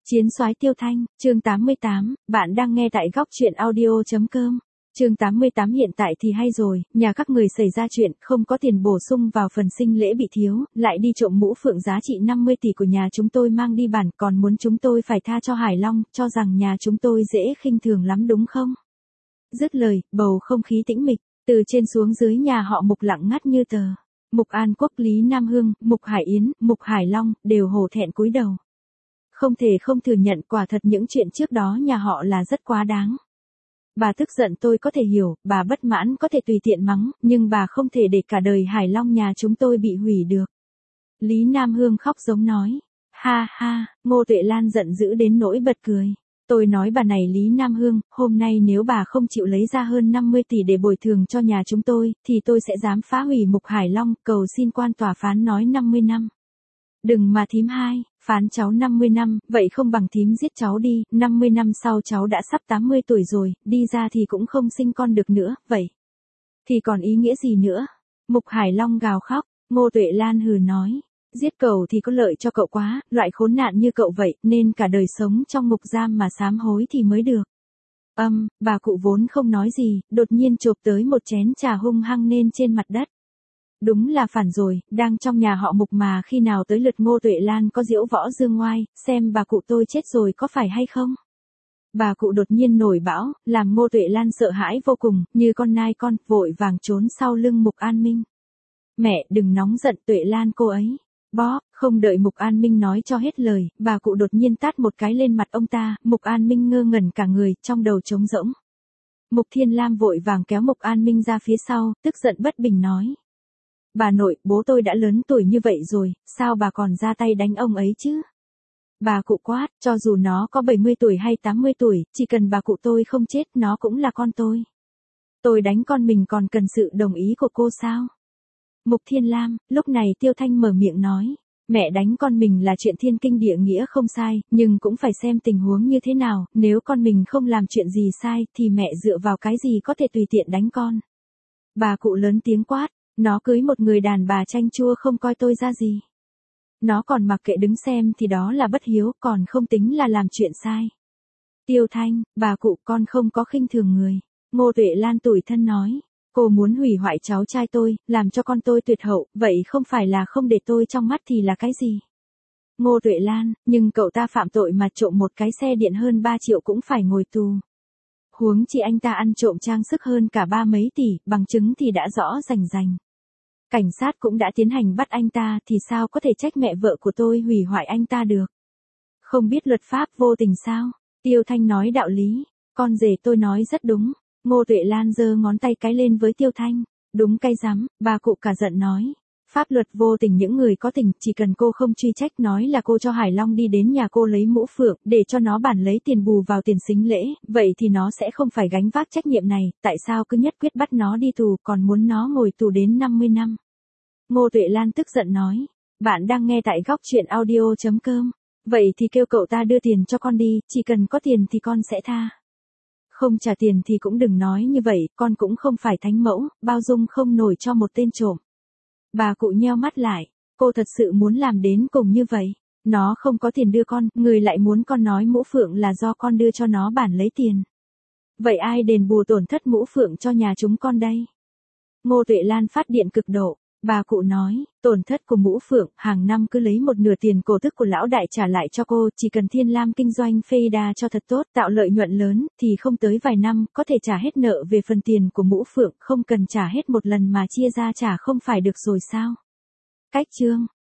Chiến soái Tiêu Thanh, chương 88, bạn đang nghe tại góc truyện audio.com. Chương 88 hiện tại thì hay rồi, nhà các người xảy ra chuyện, không có tiền bổ sung vào phần sinh lễ bị thiếu, lại đi trộm mũ phượng giá trị 50 tỷ của nhà chúng tôi mang đi bản, còn muốn chúng tôi phải tha cho Hải Long, cho rằng nhà chúng tôi dễ khinh thường lắm đúng không? Dứt lời, bầu không khí tĩnh mịch, từ trên xuống dưới nhà họ Mục lặng ngắt như tờ. Mục An Quốc, Lý Nam Hương, Mục Hải Yến, Mục Hải Long, đều hổ thẹn cúi đầu. Không thể không thừa nhận quả thật những chuyện trước đó nhà họ là rất quá đáng. Bà tức giận tôi có thể hiểu, bà bất mãn có thể tùy tiện mắng, nhưng bà không thể để cả đời Hải Long nhà chúng tôi bị hủy được. Lý Nam Hương khóc giống nói. Ha ha, Ngô Tuệ Lan giận dữ đến nỗi bật cười. Tôi nói bà này Lý Nam Hương, hôm nay nếu bà không chịu lấy ra hơn 50 tỷ để bồi thường cho nhà chúng tôi, thì tôi sẽ dám phá hủy Mục Hải Long, cầu xin quan tòa phán nói 50 năm. Đừng mà thím hai, phán cháu 50 năm, vậy không bằng thím giết cháu đi, 50 năm sau cháu đã sắp 80 tuổi rồi, đi ra thì cũng không sinh con được nữa, vậy thì còn ý nghĩa gì nữa? Mục Hải Long gào khóc, Ngô Tuệ Lan hừ nói, giết cậu thì có lợi cho cậu quá, loại khốn nạn như cậu vậy, nên cả đời sống trong ngục giam mà sám hối thì mới được. Bà cụ vốn không nói gì, đột nhiên chộp tới một chén trà hung hăng nên trên mặt đất. Đúng là phản rồi, đang trong nhà họ Mục mà khi nào tới lượt Ngô Tuệ Lan có diễu võ dương ngoai, xem bà cụ tôi chết rồi có phải hay không? Bà cụ đột nhiên nổi bão, làm Ngô Tuệ Lan sợ hãi vô cùng, như con nai con, vội vàng trốn sau lưng Mục An Minh. Mẹ, đừng nóng giận Tuệ Lan cô ấy. Bó, không đợi Mục An Minh nói cho hết lời, bà cụ đột nhiên tát một cái lên mặt ông ta, Mục An Minh ngơ ngẩn cả người, trong đầu trống rỗng. Mục Thiên Lam vội vàng kéo Mục An Minh ra phía sau, tức giận bất bình nói. Bà nội, bố tôi đã lớn tuổi như vậy rồi, sao bà còn ra tay đánh ông ấy chứ? Bà cụ quát, cho dù nó có 70 tuổi hay 80 tuổi, chỉ cần bà cụ tôi không chết, nó cũng là con tôi. Tôi đánh con mình còn cần sự đồng ý của cô sao? Mục Thiên Lam, lúc này Tiêu Thanh mở miệng nói, mẹ đánh con mình là chuyện thiên kinh địa nghĩa không sai, nhưng cũng phải xem tình huống như thế nào, nếu con mình không làm chuyện gì sai, thì mẹ dựa vào cái gì có thể tùy tiện đánh con? Bà cụ lớn tiếng quát. Nó cưới một người đàn bà chanh chua không coi tôi ra gì. Nó còn mặc kệ đứng xem thì đó là bất hiếu, còn không tính là làm chuyện sai. Tiêu Thanh, bà cụ con không có khinh thường người. Ngô Tuệ Lan tủi thân nói, cô muốn hủy hoại cháu trai tôi, làm cho con tôi tuyệt hậu, vậy không phải là không để tôi trong mắt thì là cái gì? Ngô Tuệ Lan, nhưng cậu ta phạm tội mà trộm một cái xe điện hơn 3 triệu cũng phải ngồi tù. Huống chi anh ta ăn trộm trang sức hơn cả 3 mấy tỷ, bằng chứng thì đã rõ rành rành. Cảnh sát cũng đã tiến hành bắt anh ta thì sao có thể trách mẹ vợ của tôi hủy hoại anh ta được? Không biết luật pháp vô tình sao? Tiêu Thanh nói đạo lý, con rể tôi nói rất đúng. Ngô Tuệ Lan giơ ngón tay cái lên với Tiêu Thanh, đúng cay rắm, bà cụ cả giận nói. Pháp luật vô tình những người có tình, chỉ cần cô không truy trách nói là cô cho Hải Long đi đến nhà cô lấy mũ phượng, để cho nó bản lấy tiền bù vào tiền sính lễ, vậy thì nó sẽ không phải gánh vác trách nhiệm này, tại sao cứ nhất quyết bắt nó đi tù, còn muốn nó ngồi tù đến 50 năm. Ngô Tuệ Lan tức giận nói, bạn đang nghe tại góc truyện audio.com, vậy thì kêu cậu ta đưa tiền cho con đi, chỉ cần có tiền thì con sẽ tha. Không trả tiền thì cũng đừng nói như vậy, con cũng không phải thánh mẫu, bao dung không nổi cho một tên trộm. Bà cụ nheo mắt lại, cô thật sự muốn làm đến cùng như vậy. Nó không có tiền đưa con, người lại muốn con nói mũ phượng là do con đưa cho nó bản lấy tiền. Vậy ai đền bù tổn thất mũ phượng cho nhà chúng con đây? Ngô Tuệ Lan phát điện cực độ, bà cụ nói, tổn thất của mũ phượng, hàng năm cứ lấy một nửa tiền cổ tức của lão đại trả lại cho cô, chỉ cần Thiên Lam kinh doanh phê đa cho thật tốt, tạo lợi nhuận lớn, thì không tới vài năm, có thể trả hết nợ về phần tiền của mũ phượng, không cần trả hết một lần mà chia ra trả không phải được rồi sao? Cách chương.